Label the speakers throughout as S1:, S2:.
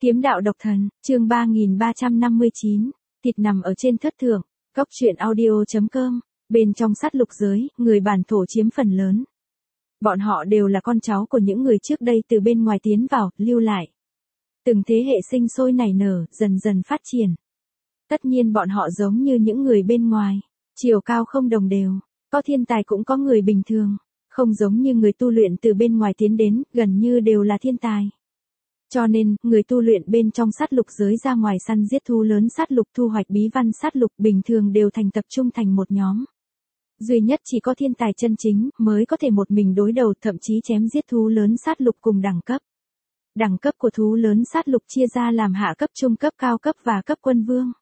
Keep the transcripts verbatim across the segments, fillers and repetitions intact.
S1: Kiếm đạo độc thần, chương ba nghìn ba trăm năm mươi chín, thịt nằm ở trên thất thượng, cốc truyện audio chấm com, bên trong sát lục giới, người bản thổ chiếm phần lớn. Bọn họ đều là con cháu của những người trước đây từ bên ngoài tiến vào, lưu lại. Từng thế hệ sinh sôi nảy nở, dần dần phát triển. Tất nhiên bọn họ giống như những người bên ngoài, chiều cao không đồng đều, có thiên tài cũng có người bình thường, không giống như người tu luyện từ bên ngoài tiến đến, gần như đều là thiên tài. Cho nên, người tu luyện bên trong sát lục giới ra ngoài săn giết thú lớn sát lục thu hoạch bí văn sát lục bình thường đều thành tập trung thành một nhóm. Duy nhất chỉ có thiên tài chân chính mới có thể một mình đối đầu, thậm chí chém giết thú lớn sát lục cùng đẳng cấp. Đẳng cấp của thú lớn sát lục chia ra làm hạ cấp, trung cấp, cao cấp và cấp quân vương.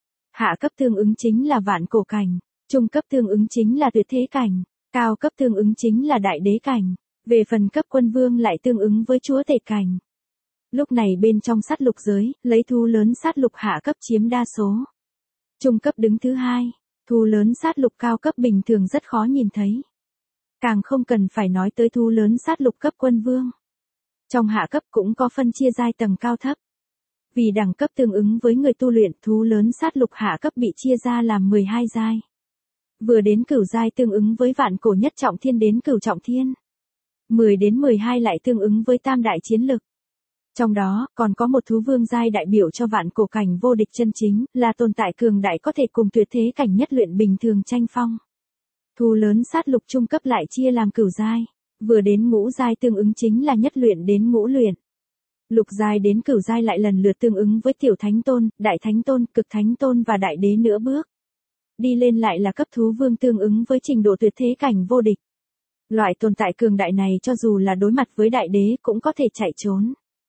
S1: Hạ cấp tương ứng chính là vạn cổ cảnh, trung cấp tương ứng chính là tuyệt thế cảnh, cao cấp tương ứng chính là đại đế cảnh, về phần cấp quân vương lại tương ứng với chúa tể cảnh. Lúc này bên trong sát lục giới, lấy thú lớn sát lục hạ cấp chiếm đa số. Trung cấp đứng thứ hai, thú lớn sát lục cao cấp bình thường rất khó nhìn thấy. Càng không cần phải nói tới thú lớn sát lục cấp quân vương. Trong hạ cấp cũng có phân chia giai tầng cao thấp. Vì đẳng cấp tương ứng với người tu luyện, thú lớn sát lục hạ cấp bị chia ra làm mười hai giai. Vừa đến cửu giai tương ứng với vạn cổ nhất trọng thiên đến cửu trọng thiên. mười đến mười hai lại tương ứng với tam đại chiến lực. Trong đó, còn có một thú vương giai đại biểu cho vạn cổ cảnh vô địch chân chính, là tồn tại cường đại có thể cùng tuyệt thế cảnh nhất luyện bình thường tranh phong. Thú lớn sát lục trung cấp lại chia làm cửu giai, vừa đến ngũ giai tương ứng chính là nhất luyện đến ngũ luyện. Lục giai đến cửu giai lại lần lượt tương ứng với tiểu thánh tôn, đại thánh tôn, cực thánh tôn và đại đế nửa bước. Đi lên lại là cấp thú vương tương ứng với trình độ tuyệt thế cảnh vô địch. Loại tồn tại cường đại này cho dù là đối mặt với đại đế cũng có thể chạy trốn.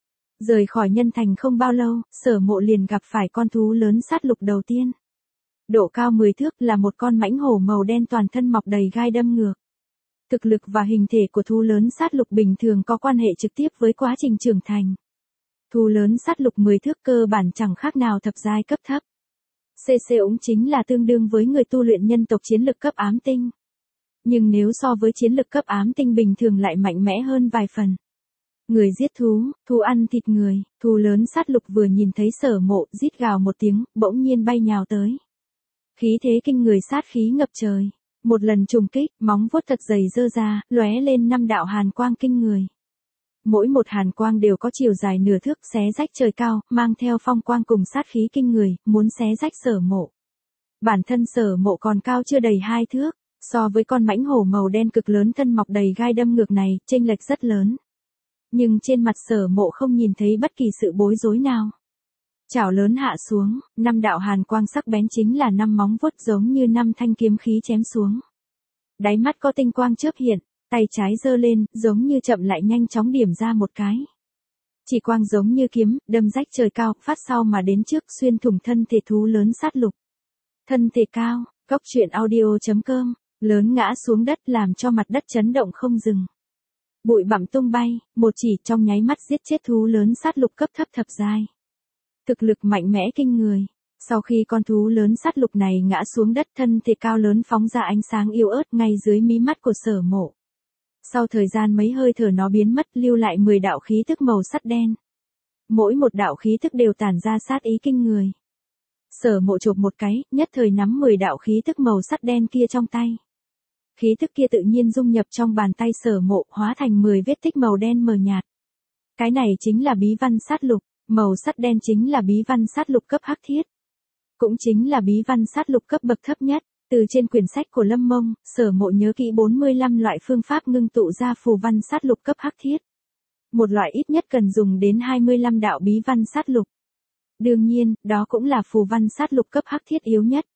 S1: Rời khỏi nhân thành không bao lâu, Sở Mộ liền gặp phải con thú lớn sát lục đầu tiên. Độ cao mười thước là một con mãnh hổ màu đen toàn thân mọc đầy gai đâm ngược. Thực lực và hình thể của thú lớn sát lục bình thường có quan hệ trực tiếp với quá trình trưởng thành. Thú lớn sát lục mười thước cơ bản chẳng khác nào thập giai cấp thấp. xê xê úng chính là tương đương với người tu luyện nhân tộc chiến lực cấp ám tinh. Nhưng nếu so với chiến lực cấp ám tinh bình thường lại mạnh mẽ hơn vài phần. Người giết thú, thú ăn thịt người, thú lớn sát lục vừa nhìn thấy Sở Mộ, rít gào một tiếng, bỗng nhiên bay nhào tới. Khí thế kinh người, sát khí ngập trời. Một lần trùng kích, móng vuốt thật dày giơ ra, lóe lên năm đạo hàn quang kinh người. Mỗi một hàn quang đều có chiều dài nửa thước, xé rách trời cao, mang theo phong quang cùng sát khí kinh người, muốn xé rách Sở Mộ. Bản thân Sở Mộ còn cao chưa đầy hai thước, so với con mãnh hổ màu đen cực lớn thân mọc đầy gai đâm ngược này, chênh lệch rất lớn. Nhưng trên mặt Sở Mộ không nhìn thấy bất kỳ sự bối rối nào. Chảo lớn hạ xuống, năm đạo hàn quang sắc bén chính là năm móng vuốt giống như năm thanh kiếm khí chém xuống. Đáy mắt có tinh quang chớp hiện, tay trái giơ lên, giống như chậm lại nhanh chóng điểm ra một cái. Chỉ quang giống như kiếm, đâm rách trời cao, phát sau mà đến trước, xuyên thủng thân thể thú lớn sát lục. Thân thể cao, cốc truyện audio chấm com, lớn ngã xuống đất làm cho mặt đất chấn động không dừng. Bụi bặm tung bay, một chỉ trong nháy mắt giết chết thú lớn sát lục cấp thấp thập giai. Thực lực mạnh mẽ kinh người. Sau khi con thú lớn sát lục này ngã xuống đất, thân thể cao lớn phóng ra ánh sáng yếu ớt ngay dưới mí mắt của Sở Mộ. Sau thời gian mấy hơi thở nó biến mất, lưu lại mười đạo khí thức màu sắt đen. Mỗi một đạo khí thức đều tản ra sát ý kinh người. Sở Mộ chộp một cái, nhất thời nắm mười đạo khí thức màu sắt đen kia trong tay. Khí thức kia tự nhiên dung nhập trong bàn tay Sở Mộ, hóa thành mười vết tích màu đen mờ nhạt. Cái này chính là bí văn sát lục, màu sắt đen chính là bí văn sát lục cấp hắc thiết. Cũng chính là bí văn sát lục cấp bậc thấp nhất. Từ trên quyển sách của Lâm Mông, Sở Mộ nhớ kỹ bốn mươi lăm loại phương pháp ngưng tụ ra phù văn sát lục cấp hắc thiết. Một loại ít nhất cần dùng đến hai mươi lăm đạo bí văn sát lục. Đương nhiên, đó cũng là phù văn sát lục cấp hắc thiết yếu nhất.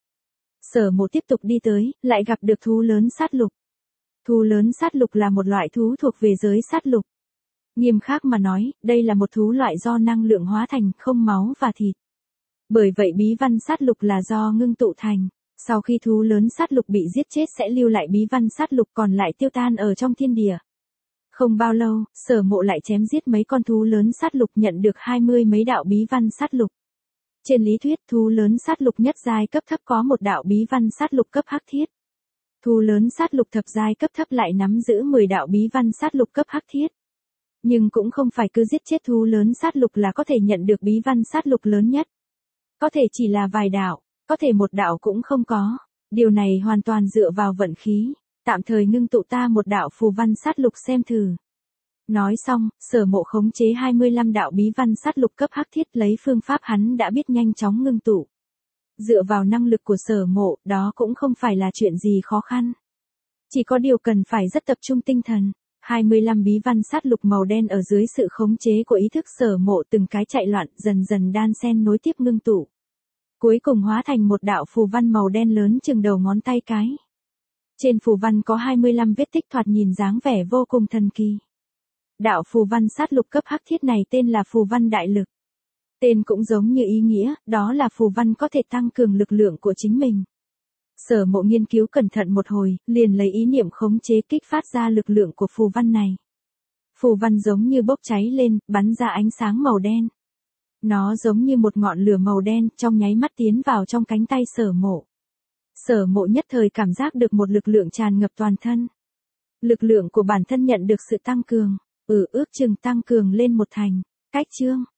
S1: Sở Mộ tiếp tục đi tới, lại gặp được thú lớn sát lục. Thú lớn sát lục là một loại thú thuộc về giới sát lục. Nghiêm khắc mà nói, đây là một thú loại do năng lượng hóa thành, không máu và thịt. Bởi vậy bí văn sát lục là do ngưng tụ thành. Sau khi thú lớn sát lục bị giết chết sẽ lưu lại bí văn sát lục còn lại tiêu tan ở trong thiên địa. Không bao lâu, Sở Mộ lại chém giết mấy con thú lớn sát lục, nhận được hai mươi mấy đạo bí văn sát lục. Trên lý thuyết, thú lớn sát lục nhất giai cấp thấp có một đạo bí văn sát lục cấp hắc thiết. Thú lớn sát lục thập giai cấp thấp lại nắm giữ mười đạo bí văn sát lục cấp hắc thiết. Nhưng cũng không phải cứ giết chết thú lớn sát lục là có thể nhận được bí văn sát lục lớn nhất. Có thể chỉ là vài đạo, có thể một đạo cũng không có. Điều này hoàn toàn dựa vào vận khí. Tạm thời ngưng tụ ta một đạo phù văn sát lục xem thử. Nói xong, Sở Mộ khống chế hai mươi lăm đạo bí văn sát lục cấp hắc thiết lấy phương pháp hắn đã biết nhanh chóng ngưng tụ. Dựa vào năng lực của Sở Mộ, đó cũng không phải là chuyện gì khó khăn. Chỉ có điều cần phải rất tập trung tinh thần. hai mươi lăm bí văn sát lục màu đen ở dưới sự khống chế của ý thức Sở Mộ từng cái chạy loạn dần dần đan xen nối tiếp ngưng tụ. Cuối cùng hóa thành một đạo phù văn màu đen lớn chừng đầu ngón tay cái. Trên phù văn có hai mươi lăm vết tích thoạt nhìn dáng vẻ vô cùng thần kỳ. Đạo phù văn sát lục cấp hắc thiết này tên là phù văn đại lực. Tên cũng giống như ý nghĩa, đó là phù văn có thể tăng cường lực lượng của chính mình. Sở Mộ nghiên cứu cẩn thận một hồi, liền lấy ý niệm khống chế kích phát ra lực lượng của phù văn này. Phù văn giống như bốc cháy lên, bắn ra ánh sáng màu đen. Nó giống như một ngọn lửa màu đen trong nháy mắt tiến vào trong cánh tay Sở Mộ. Sở Mộ nhất thời cảm giác được một lực lượng tràn ngập toàn thân. Lực lượng của bản thân nhận được sự tăng cường, ừ ước chừng tăng cường lên một thành. Cách chương